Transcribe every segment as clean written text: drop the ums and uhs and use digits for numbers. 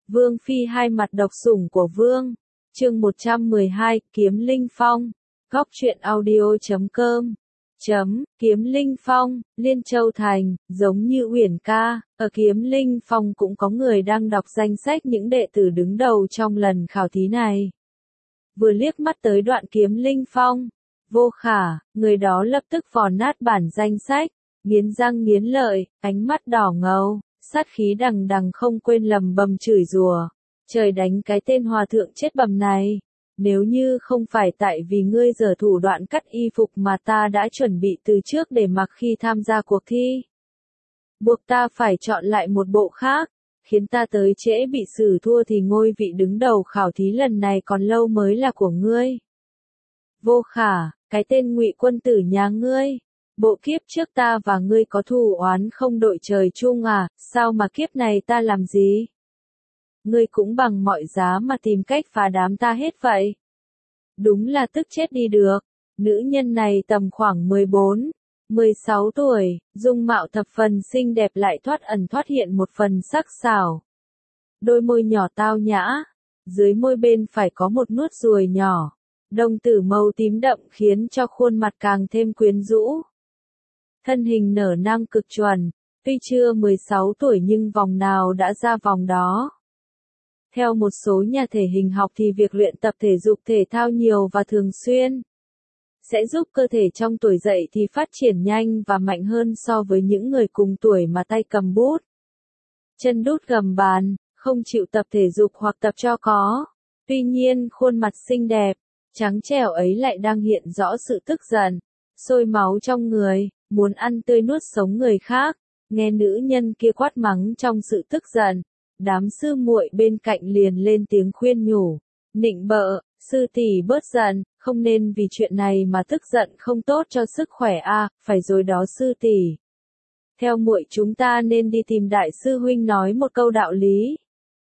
Vương Phi hai mặt độc sủng của Vương. Chương 112, Kiếm Linh Phong. Góc truyện audio.com. Kiếm Linh Phong, Liên Châu Thành, giống như Uyển ca, ở Kiếm Linh Phong cũng có người đang đọc danh sách những đệ tử đứng đầu trong lần khảo thí này. Vừa liếc mắt tới đoạn Kiếm Linh Phong, Vô Khả, người đó lập tức vò nát bản danh sách, nghiến răng nghiến lợi, ánh mắt đỏ ngầu, sát khí đằng đằng không quên lầm bầm chửi rủa. Trời đánh cái tên hòa thượng chết bầm này. Nếu như không phải tại vì ngươi giở thủ đoạn cắt y phục mà ta đã chuẩn bị từ trước để mặc khi tham gia cuộc thi. Buộc ta phải chọn lại một bộ khác, khiến ta tới trễ bị xử thua thì ngôi vị đứng đầu khảo thí lần này còn lâu mới là của ngươi. Vô Khả, cái tên Ngụy Quân tử nhà ngươi. Bộ kiếp trước ta và ngươi có thù oán không đội trời chung à, sao mà kiếp này ta làm gì? Ngươi cũng bằng mọi giá mà tìm cách phá đám ta hết vậy. Đúng là tức chết đi được. Nữ nhân này tầm khoảng 14, 16 tuổi, dung mạo thập phần xinh đẹp lại thoát ẩn thoát hiện một phần sắc sảo. Đôi môi nhỏ tao nhã, dưới môi bên phải có một nốt ruồi nhỏ, đồng tử màu tím đậm khiến cho khuôn mặt càng thêm quyến rũ. Thân hình nở nang cực chuẩn, tuy chưa 16 tuổi nhưng vòng nào đã ra vòng đó. Theo một số nhà thể hình học thì việc luyện tập thể dục thể thao nhiều và thường xuyên sẽ giúp cơ thể trong tuổi dậy thì phát triển nhanh và mạnh hơn so với những người cùng tuổi mà tay cầm bút, chân đút gầm bàn, không chịu tập thể dục hoặc tập cho có. Tuy nhiên khuôn mặt xinh đẹp, trắng trẻo ấy lại đang hiện rõ sự tức giận, sôi máu trong người, muốn ăn tươi nuốt sống người khác. Nghe nữ nhân kia quát mắng trong sự tức giận, đám sư muội bên cạnh liền lên tiếng khuyên nhủ, nịnh bợ, sư tỷ bớt giận, không nên vì chuyện này mà tức giận không tốt cho sức khỏe a, phải rồi đó sư tỷ. Theo muội chúng ta nên đi tìm đại sư huynh nói một câu đạo lý.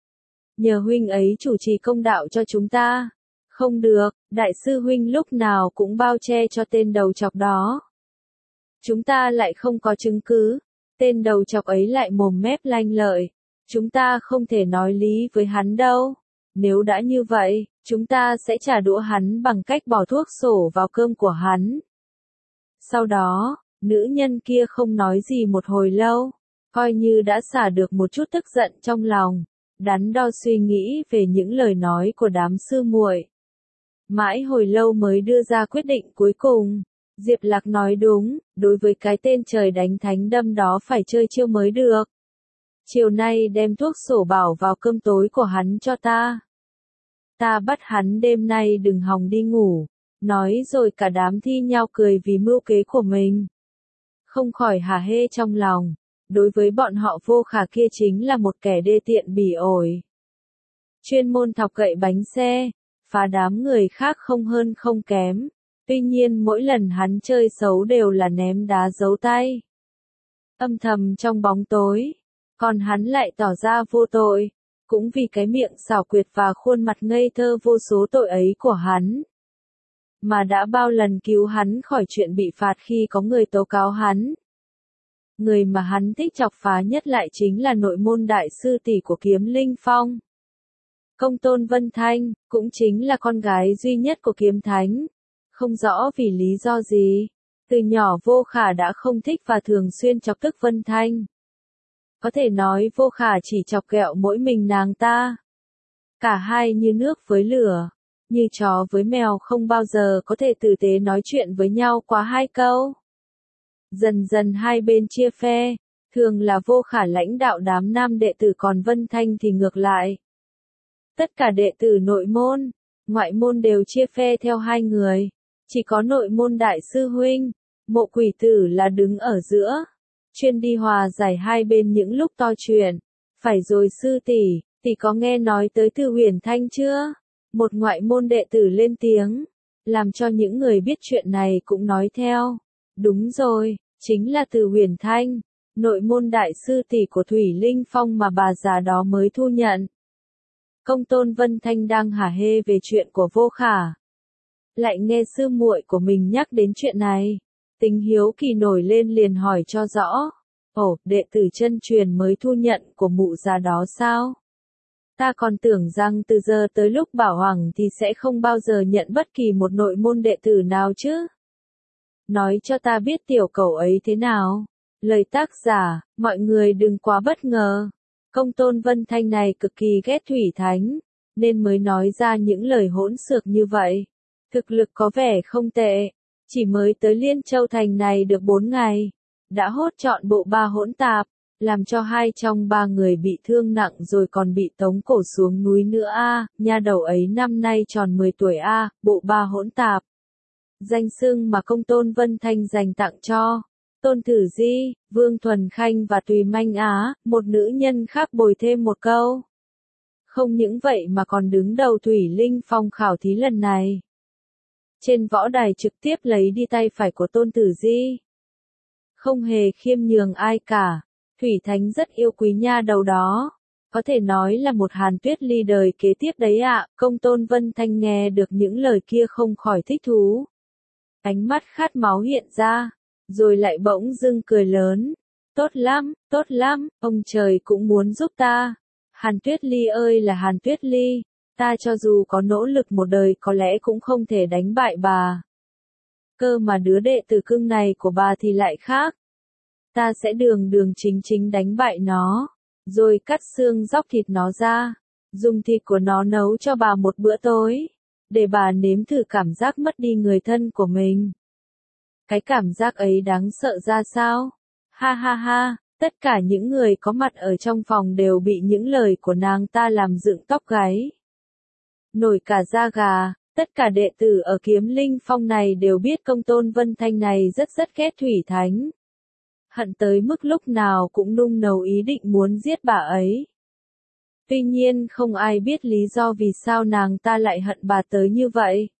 Nhờ huynh ấy chủ trì công đạo cho chúng ta. Không được, đại sư huynh lúc nào cũng bao che cho tên đầu chọc đó. Chúng ta lại không có chứng cứ, tên đầu chọc ấy lại mồm mép lanh lợi. Chúng ta không thể nói lý với hắn đâu. Nếu đã như vậy, chúng ta sẽ trả đũa hắn bằng cách bỏ thuốc sổ vào cơm của hắn. Sau đó, nữ nhân kia không nói gì một hồi lâu, coi như đã xả được một chút tức giận trong lòng, đắn đo suy nghĩ về những lời nói của đám sư muội. Mãi hồi lâu mới đưa ra quyết định cuối cùng. Diệp Lạc nói đúng, đối với cái tên trời đánh thánh đâm đó phải chơi chiêu mới được. Chiều nay đem thuốc sổ bảo vào cơm tối của hắn cho ta. Ta bắt hắn đêm nay đừng hòng đi ngủ. Nói rồi cả đám thi nhau cười vì mưu kế của mình. Không khỏi hả hê trong lòng. Đối với bọn họ Vô Khả kia chính là một kẻ đê tiện bỉ ổi. Chuyên môn thọc gậy bánh xe, phá đám người khác không hơn không kém. Tuy nhiên mỗi lần hắn chơi xấu đều là ném đá giấu tay. Âm thầm trong bóng tối. Còn hắn lại tỏ ra vô tội, cũng vì cái miệng xảo quyệt và khuôn mặt ngây thơ vô số tội ấy của hắn. Mà đã bao lần cứu hắn khỏi chuyện bị phạt khi có người tố cáo hắn. Người mà hắn thích chọc phá nhất lại chính là nội môn đại sư tỷ của Kiếm Linh Phong. Công tôn Vân Thanh, cũng chính là con gái duy nhất của Kiếm Thánh. Không rõ vì lý do gì, từ nhỏ Vô Khả đã không thích và thường xuyên chọc tức Vân Thanh. Có thể nói Vô Khả chỉ chọc ghẹo mỗi mình nàng ta. Cả hai như nước với lửa, như chó với mèo không bao giờ có thể tử tế nói chuyện với nhau quá hai câu. Dần dần hai bên chia phe, thường là Vô Khả lãnh đạo đám nam đệ tử còn Vân Thanh thì ngược lại. Tất cả đệ tử nội môn, ngoại môn đều chia phe theo hai người, chỉ có nội môn đại sư huynh, Mộ Quỷ Tử là đứng ở giữa. Chuyên đi hòa giải hai bên những lúc to chuyện. Phải rồi sư tỷ, tỷ có nghe nói tới Từ Huyền Thanh chưa? Một ngoại môn đệ tử lên tiếng, làm cho những người biết chuyện này cũng nói theo. Đúng rồi, chính là Từ Huyền Thanh, nội môn đại sư tỷ của Thủy Linh Phong mà bà già đó mới thu nhận. Công tôn Vân Thanh đang hả hê về chuyện của Vô Khả. Lại nghe sư muội của mình nhắc đến chuyện này. Tính hiếu kỳ nổi lên liền hỏi cho rõ. Ồ, đệ tử chân truyền mới thu nhận của mụ già đó sao? Ta còn tưởng rằng từ giờ tới lúc bảo hoàng thì sẽ không bao giờ nhận bất kỳ một nội môn đệ tử nào chứ. Nói cho ta biết tiểu cẩu ấy thế nào. Lời tác giả, mọi người đừng quá bất ngờ. Công tôn Vân Thanh này cực kỳ ghét Thủy Thánh, nên mới nói ra những lời hỗn xược như vậy. Thực lực có vẻ không tệ, chỉ mới tới Liên Châu Thành này được 4 ngày, đã hốt trọn bộ ba hỗn tạp, làm cho 2 trong 3 người bị thương nặng rồi còn bị tống cổ xuống núi nữa a. Nha đầu ấy năm nay tròn 10 tuổi a, bộ ba hỗn tạp. Danh xưng mà công tôn Vân Thanh dành tặng cho Tôn Tử Di, Vương Thuần Khanh và Tùy Manh Á, một nữ nhân khác bồi thêm một câu. Không những vậy mà còn đứng đầu Thủy Linh Phong khảo thí lần này. Trên võ đài trực tiếp lấy đi tay phải của Tôn Tử Di. Không hề khiêm nhường ai cả, Thủy Thánh rất yêu quý nha đầu đó. Có thể nói là một Hàn Tuyết Ly đời kế tiếp đấy ạ. Công tôn Vân Thanh nghe được những lời kia không khỏi thích thú. Ánh mắt khát máu hiện ra, rồi lại bỗng dưng cười lớn. Tốt lắm, ông trời cũng muốn giúp ta. Hàn Tuyết Ly ơi là Hàn Tuyết Ly, ta cho dù có nỗ lực một đời có lẽ cũng không thể đánh bại bà. Cơ mà đứa đệ tử cưng này của bà thì lại khác. Ta sẽ đường đường chính chính đánh bại nó, rồi cắt xương róc thịt nó ra, dùng thịt của nó nấu cho bà một bữa tối, để bà nếm thử cảm giác mất đi người thân của mình. Cái cảm giác ấy đáng sợ ra sao? Ha ha ha, tất cả những người có mặt ở trong phòng đều bị những lời của nàng ta làm dựng tóc gáy. Nổi cả da gà, tất cả đệ tử ở Kiếm Linh Phong này đều biết công tôn Vân Thanh này rất ghét Thủy Thánh. Hận tới mức lúc nào cũng nung nấu ý định muốn giết bà ấy. Tuy nhiên không ai biết lý do vì sao nàng ta lại hận bà tới như vậy.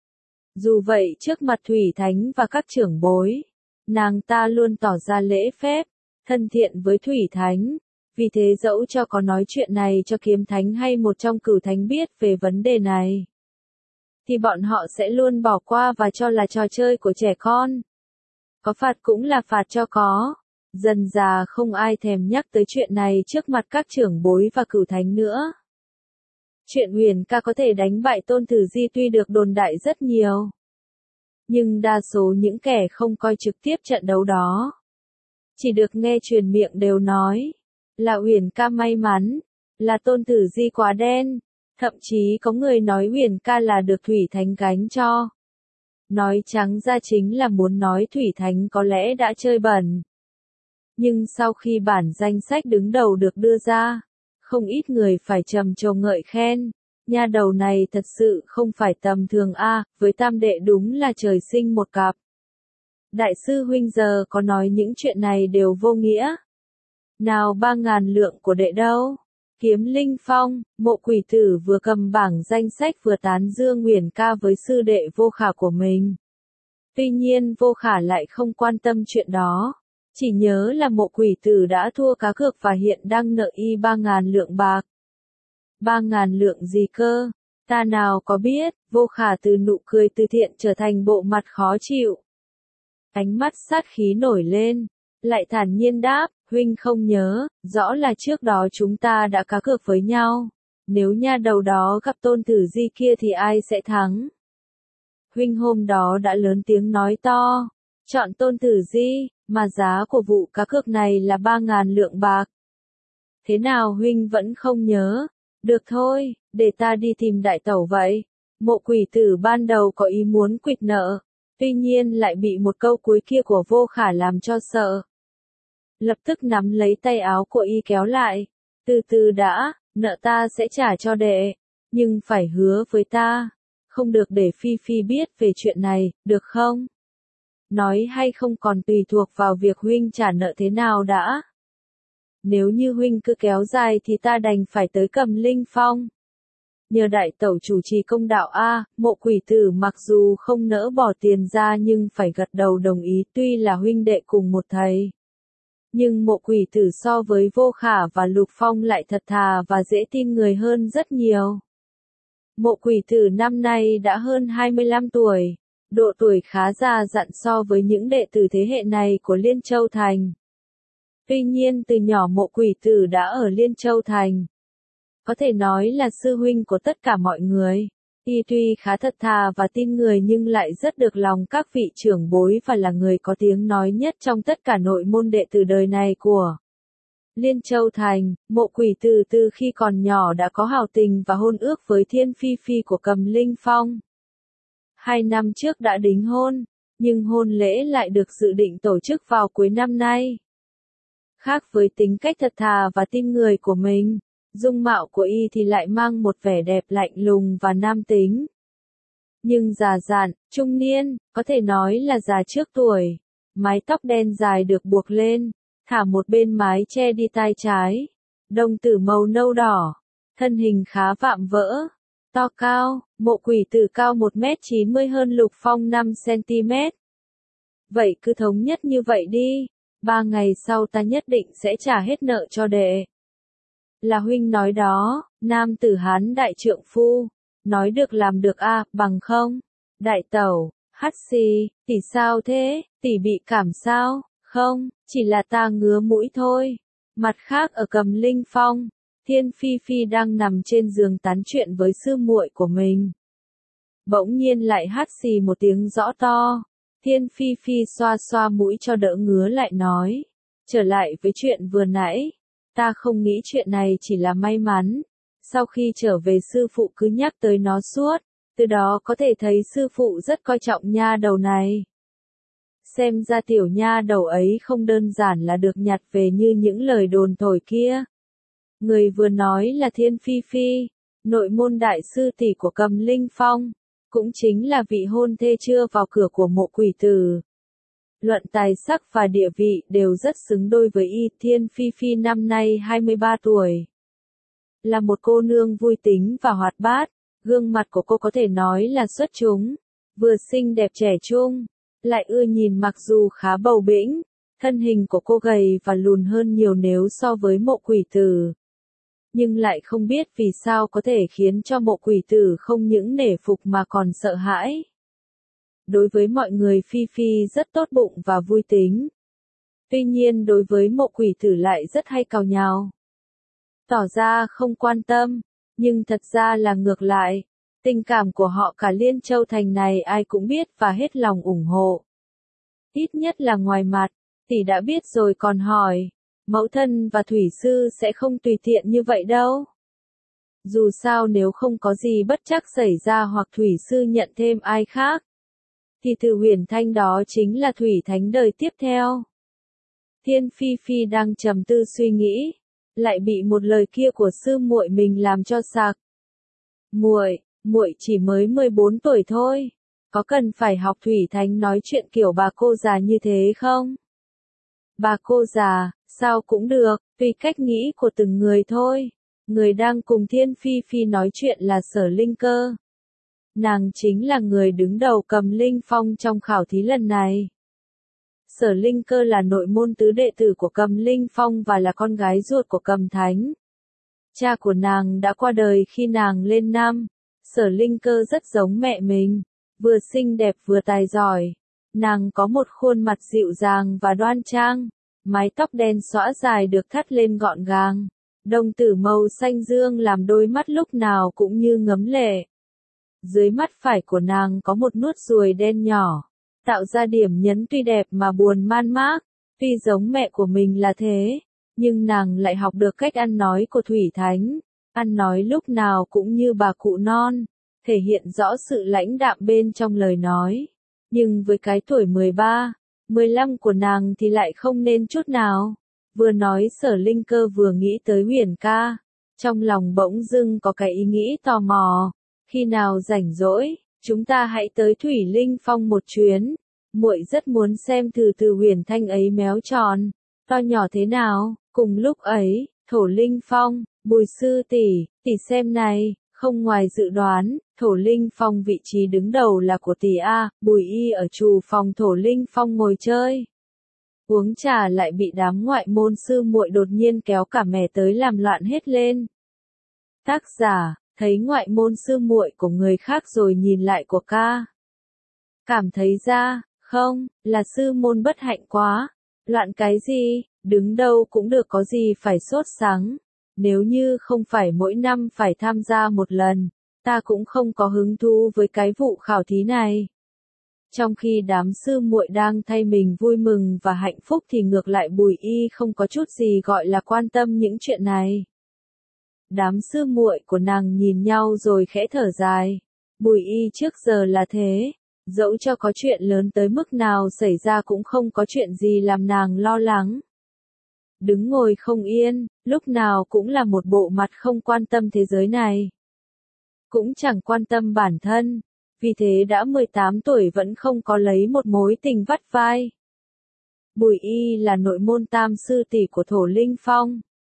Dù vậy trước mặt Thủy Thánh và các trưởng bối, nàng ta luôn tỏ ra lễ phép, thân thiện với Thủy Thánh. Vì thế dẫu cho có nói chuyện này cho Kiếm Thánh hay một trong Cửu Thánh biết về vấn đề này, thì bọn họ sẽ luôn bỏ qua và cho là trò chơi của trẻ con. Có phạt cũng là phạt cho có. Dần già không ai thèm nhắc tới chuyện này trước mặt các trưởng bối và Cửu Thánh nữa. Chuyện Huyền ca có thể đánh bại Tôn Tử Di tuy được đồn đại rất nhiều, nhưng đa số những kẻ không coi trực tiếp trận đấu đó, chỉ được nghe truyền miệng đều nói là Huyền ca may mắn, là Tôn Tử Di quá đen, thậm chí có người nói Huyền ca là được Thủy Thánh gánh cho. Nói trắng ra chính là muốn nói Thủy Thánh có lẽ đã chơi bẩn. Nhưng sau khi bản danh sách đứng đầu được đưa ra, không ít người phải trầm trồ ngợi khen. Nha đầu này thật sự không phải tầm thường a, với tam đệ đúng là trời sinh một cặp. Đại sư huynh giờ có nói những chuyện này đều vô nghĩa. Nào 3.000 lượng của đệ đâu? Kiếm Linh Phong, Mộ Quỷ Tử vừa cầm bảng danh sách vừa tán dương Huyền ca với sư đệ Vô Khả của mình. Tuy nhiên Vô Khả lại không quan tâm chuyện đó, chỉ nhớ là Mộ Quỷ Tử đã thua cá cược và hiện đang nợ y 3.000 lượng bạc. 3.000 lượng gì cơ? Ta nào có biết. Vô Khả từ nụ cười từ thiện trở thành bộ mặt khó chịu. Ánh mắt sát khí nổi lên, lại thản nhiên đáp, huynh không nhớ, rõ là trước đó chúng ta đã cá cược với nhau. Nếu nha đầu đó gặp Tôn Tử Di kia thì ai sẽ thắng? Huynh hôm đó đã lớn tiếng nói to, chọn Tôn Tử Di, mà giá của vụ cá cược này là 3.000 lượng bạc. Thế nào huynh vẫn không nhớ? Được thôi, để ta đi tìm đại tẩu vậy. Mộ Quỷ Tử ban đầu có ý muốn quỵt nợ, tuy nhiên lại bị một câu cuối kia của Vô Khả làm cho sợ. Lập tức nắm lấy tay áo của y kéo lại. Từ từ đã, nợ ta sẽ trả cho đệ, nhưng phải hứa với ta, không được để Phi Phi biết về chuyện này, được không? Nói hay không còn tùy thuộc vào việc huynh trả nợ thế nào đã. Nếu như huynh cứ kéo dài thì ta đành phải tới Cầm Linh Phong. Nhờ đại tẩu chủ trì công đạo a. Mộ Quỷ Tử mặc dù không nỡ bỏ tiền ra nhưng phải gật đầu đồng ý, tuy là huynh đệ cùng một thầy. Nhưng Mộ Quỷ Tử so với Vô Khả và Lục Phong lại thật thà và dễ tin người hơn rất nhiều. Mộ Quỷ Tử năm nay đã hơn 25 tuổi, độ tuổi khá già dặn so với những đệ tử thế hệ này của Liên Châu Thành. Tuy nhiên từ nhỏ Mộ Quỷ Tử đã ở Liên Châu Thành. có thể nói là sư huynh của tất cả mọi người. Y tuy khá thật thà và tin người nhưng lại rất được lòng các vị trưởng bối và là người có tiếng nói nhất trong tất cả nội môn đệ tử đời này của Liên Châu Thành. Mộ Quỷ Tử từ khi còn nhỏ đã có hào tình và hôn ước với Thiên Phi Phi của Cầm Linh Phong. 2 năm trước đã đính hôn, nhưng hôn lễ lại được dự định tổ chức vào cuối năm nay. Khác với tính cách thật thà và tin người của mình, dung mạo của y thì lại mang một vẻ đẹp lạnh lùng và nam tính. Nhưng già dặn, trung niên, có thể nói là già trước tuổi. Mái tóc đen dài được buộc lên, thả một bên mái che đi tai trái. Đồng tử màu nâu đỏ, thân hình khá vạm vỡ, to cao. Mộ Quỷ Tử cao 1m90 hơn Lục Phong 5cm. Vậy cứ thống nhất như vậy đi, 3 ngày sau ta nhất định sẽ trả hết nợ cho đệ. Là huynh nói đó, nam tử Hán đại trượng phu, nói được làm được a, bằng không? Đại tẩu, hắt xì, tỷ sao thế, tỷ bị cảm sao? Không, chỉ là ta ngứa mũi thôi. Mặt khác ở Cầm Linh Phong, Thiên Phi Phi đang nằm trên giường tán chuyện với sư muội của mình. Bỗng nhiên lại hắt xì một tiếng rõ to. Thiên Phi Phi xoa xoa mũi cho đỡ ngứa lại nói. Trở lại với chuyện vừa nãy. Ta không nghĩ chuyện này chỉ là may mắn. Sau khi trở về sư phụ cứ nhắc tới nó suốt. Từ đó có thể thấy sư phụ rất coi trọng nha đầu này. Xem ra tiểu nha đầu ấy không đơn giản là được nhặt về như những lời đồn thổi kia. Người vừa nói là Thiên Phi Phi, nội môn đại sư tỷ của Cầm Linh Phong, cũng chính là vị hôn thê chưa vào cửa của Mộ Quỷ Tử. Luận tài sắc và địa vị đều rất xứng đôi với y. Thiên Phi Phi năm nay 23 tuổi. Là một cô nương vui tính và hoạt bát, gương mặt của cô có thể nói là xuất chúng, vừa xinh đẹp trẻ trung, lại ưa nhìn mặc dù khá bầu bĩnh, thân hình của cô gầy và lùn hơn nhiều nếu so với Mộ Quỷ Tử. Nhưng lại không biết vì sao có thể khiến cho Mộ Quỷ Tử không những nể phục mà còn sợ hãi. Đối với mọi người Phi Phi rất tốt bụng và vui tính. Tuy nhiên đối với Mộ Quỷ Tử lại rất hay càu nhàu. Tỏ ra không quan tâm, nhưng thật ra là ngược lại. Tình cảm của họ cả Liên Châu Thành này ai cũng biết và hết lòng ủng hộ. Ít nhất là ngoài mặt, tỷ đã biết rồi còn hỏi. Mẫu thân và thủy sư sẽ không tùy tiện như vậy đâu. Dù sao nếu không có gì bất trắc xảy ra hoặc thủy sư nhận thêm ai khác, thì Từ Huyền Thanh đó chính là thủy thánh đời tiếp theo. Thiên Phi Phi đang trầm tư suy nghĩ, lại bị một lời kia của sư muội mình làm cho sặc. Muội chỉ mới 14 tuổi thôi, có cần phải học thủy thánh nói chuyện kiểu bà cô già như thế không? Bà cô già, sao cũng được, tùy cách nghĩ của từng người thôi. Người đang cùng Thiên Phi Phi nói chuyện là Sở Linh Cơ. Nàng chính là người đứng đầu Cầm Linh Phong trong khảo thí lần này. Sở Linh Cơ là nội môn tứ đệ tử của Cầm Linh Phong và là con gái ruột của Cầm Thánh. Cha của nàng đã qua đời khi nàng lên năm. Sở Linh Cơ rất giống mẹ mình, vừa xinh đẹp vừa tài giỏi. Nàng có một khuôn mặt dịu dàng và đoan trang, mái tóc đen xõa dài được thắt lên gọn gàng, đồng tử màu xanh dương làm đôi mắt lúc nào cũng như ngấm lệ. Dưới mắt phải của nàng có một nốt ruồi đen nhỏ, tạo ra điểm nhấn tuy đẹp mà buồn man mác. Tuy giống mẹ của mình là thế, nhưng nàng lại học được cách ăn nói của Thủy Thánh, ăn nói lúc nào cũng như bà cụ non, thể hiện rõ sự lãnh đạm bên trong lời nói. Nhưng với cái tuổi 13, 15 của nàng thì lại không nên chút nào. Vừa nói Sở Linh Cơ vừa nghĩ tới Huyền ca, trong lòng bỗng dưng có cái ý nghĩ tò mò. Khi nào rảnh rỗi, chúng ta hãy tới Thủy Linh Phong một chuyến. Muội rất muốn xem từ Huyền Thanh ấy méo tròn, to nhỏ thế nào. Cùng lúc ấy, Thổ Linh Phong, Bùi sư tỷ xem này, không ngoài dự đoán, Thổ Linh Phong vị trí đứng đầu là của tỷ A. Bùi y ở trù phòng Thổ Linh Phong ngồi chơi, uống trà lại bị đám ngoại môn sư muội đột nhiên kéo cả mẻ tới làm loạn hết lên. Tác giả, thấy ngoại môn sư muội của người khác rồi nhìn lại của ca. Cảm thấy ra, không, là sư môn bất hạnh quá. Loạn cái gì, đứng đâu cũng được có gì phải sốt sắng. nếu như không phải mỗi năm phải tham gia một lần, ta cũng không có hứng thú với cái vụ khảo thí này. Trong khi đám sư muội đang thay mình vui mừng và hạnh phúc thì ngược lại Bùi Y không có chút gì gọi là quan tâm những chuyện này. Đám sư muội của nàng nhìn nhau rồi khẽ thở dài. Bùi Y trước giờ là thế, dẫu cho có chuyện lớn tới mức nào xảy ra cũng không có chuyện gì làm nàng lo lắng. Đứng ngồi không yên, lúc nào cũng là một bộ mặt không quan tâm thế giới này. Cũng chẳng quan tâm bản thân, vì thế đã 18 tuổi vẫn không có lấy một mối tình vắt vai. Bùi Y là nội môn tam sư tỷ của Thổ Linh Phong.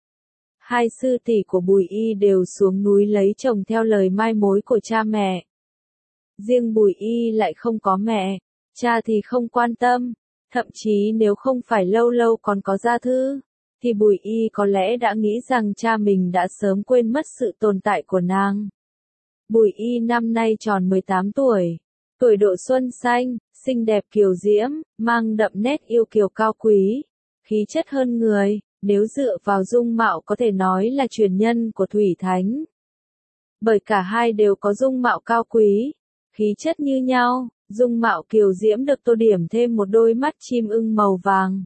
Hai sư tỷ của Bùi Y đều xuống núi lấy chồng theo lời mai mối của cha mẹ. Riêng Bùi Y lại không có mẹ, cha thì không quan tâm, thậm chí nếu không phải lâu lâu còn có gia thư, thì Bùi Y có lẽ đã nghĩ rằng cha mình đã sớm quên mất sự tồn tại của nàng. Bùi Y năm nay tròn 18 tuổi, tuổi độ xuân xanh, xinh đẹp kiều diễm, mang đậm nét yêu kiều cao quý, khí chất hơn người, nếu dựa vào dung mạo có thể nói là truyền nhân của Thủy Thánh. Bởi cả hai đều có dung mạo cao quý, khí chất như nhau, dung mạo kiều diễm được tô điểm thêm một đôi mắt chim ưng màu vàng.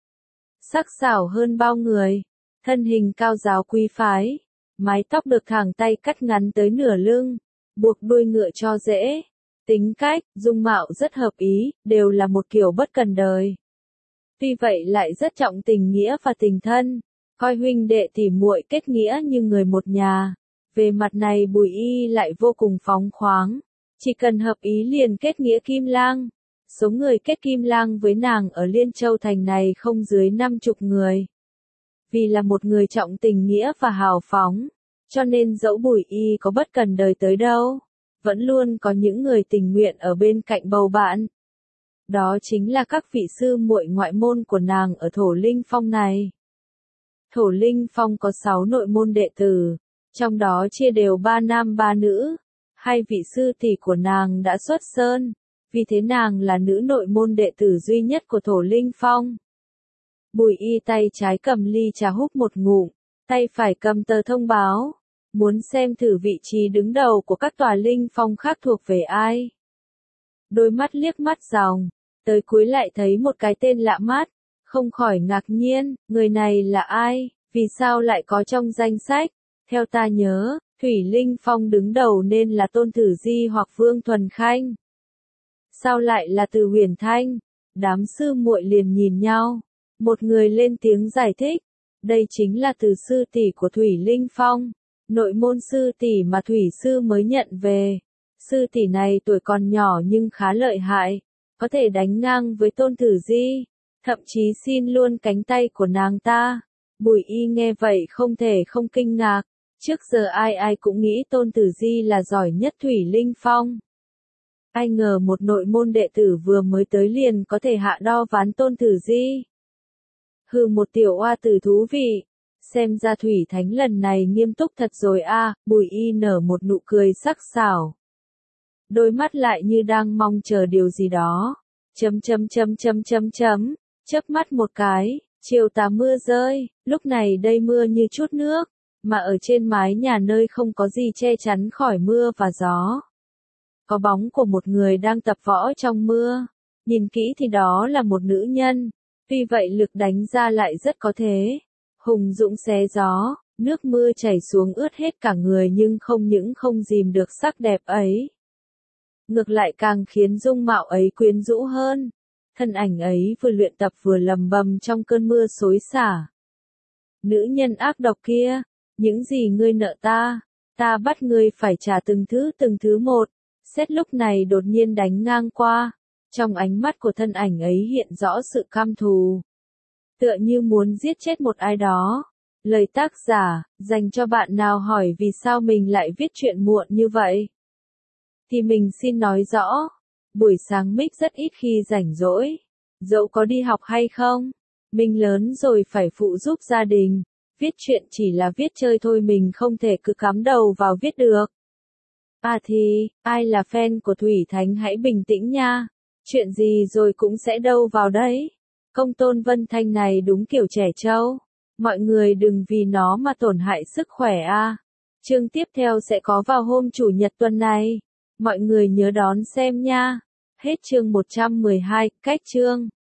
Sắc sảo hơn bao người, thân hình cao giáo quý phái, mái tóc được thẳng tay cắt ngắn tới nửa lưng, buộc đuôi ngựa cho dễ. Tính cách, dung mạo rất hợp ý, đều là một kiểu bất cần đời. Tuy vậy lại rất trọng tình nghĩa và tình thân, coi huynh đệ tỉ muội kết nghĩa như người một nhà. Về mặt này Bùi Y lại vô cùng phóng khoáng, chỉ cần hợp ý liền kết nghĩa kim lang. Số người kết kim lang với nàng ở Liên Châu Thành này không dưới 50 người. Vì là một người trọng tình nghĩa và hào phóng, cho nên dẫu Bùi Y có bất cần đời tới đâu, vẫn luôn có những người tình nguyện ở bên cạnh bầu bạn. Đó chính là các vị sư muội ngoại môn của nàng ở Thổ Linh Phong này. Thổ Linh Phong có 6 nội môn đệ tử, trong đó chia đều 3 nam 3 nữ. Hai vị sư tỷ của nàng đã xuất sơn, vì thế nàng là nữ nội môn đệ tử duy nhất của Thổ Linh Phong. Bùi Y tay trái cầm ly trà húp một ngụm, tay phải cầm tờ thông báo, muốn xem thử vị trí đứng đầu của các tòa linh phong khác thuộc về ai. Đôi mắt liếc mắt dòng, tới cuối lại thấy một cái tên lạ mắt, không khỏi ngạc nhiên, người này là ai, vì sao lại có trong danh sách. Theo ta nhớ, Thủy Linh Phong đứng đầu nên là Tôn Tử Di hoặc Vương Thuần Khanh. Sao lại là Từ Huyền Thanh? Đám sư muội liền nhìn nhau, một người lên tiếng giải thích, đây chính là Từ sư tỷ của Thủy Linh Phong, nội môn sư tỷ mà Thủy sư mới nhận về. Sư tỷ này tuổi còn nhỏ nhưng khá lợi hại, có thể đánh ngang với Tôn Tử Di, thậm chí xin luôn cánh tay của nàng ta. Bùi Y nghe vậy không thể không kinh ngạc, trước giờ ai ai cũng nghĩ Tôn Tử Di là giỏi nhất Thủy Linh Phong. Ai ngờ một nội môn đệ tử vừa mới tới liền có thể hạ đo ván Tôn Tử Di. Hừ, một tiểu oa tử thú vị, xem ra Thủy Thánh lần này nghiêm túc thật rồi a. Bùi Y nở một nụ cười sắc sảo, đôi mắt lại như đang mong chờ điều gì đó. Chớp mắt một cái, chiều tà mưa rơi, lúc này đây mưa như chút nước, mà ở trên mái nhà nơi không có gì che chắn khỏi mưa và gió. Có bóng của một người đang tập võ trong mưa, nhìn kỹ thì đó là một nữ nhân, tuy vậy lực đánh ra lại rất có thế. Hùng dũng xé gió, nước mưa chảy xuống ướt hết cả người nhưng không những không dìm được sắc đẹp ấy. Ngược lại càng khiến dung mạo ấy quyến rũ hơn. Thân ảnh ấy vừa luyện tập vừa lầm bầm trong cơn mưa xối xả. Nữ nhân ác độc kia, những gì ngươi nợ ta, ta bắt ngươi phải trả từng thứ một. Xét lúc này đột nhiên đánh ngang qua, trong ánh mắt của thân ảnh ấy hiện rõ sự căm thù. Tựa như muốn giết chết một ai đó. Lời tác giả, dành cho bạn nào hỏi vì sao mình lại viết truyện muộn như vậy. Thì mình xin nói rõ, buổi sáng Mick rất ít khi rảnh rỗi. Dẫu có đi học hay không, mình lớn rồi phải phụ giúp gia đình. Viết truyện chỉ là viết chơi thôi, mình không thể cứ cắm đầu vào viết được. À thì, ai là fan của Thủy Thánh hãy bình tĩnh nha. Chuyện gì rồi cũng sẽ đâu vào đấy. Công Tôn Vân Thanh này đúng kiểu trẻ trâu. Mọi người đừng vì nó mà tổn hại sức khỏe a. Chương tiếp theo sẽ có vào hôm Chủ nhật tuần này. Mọi người nhớ đón xem nha. Hết chương 112, cách chương.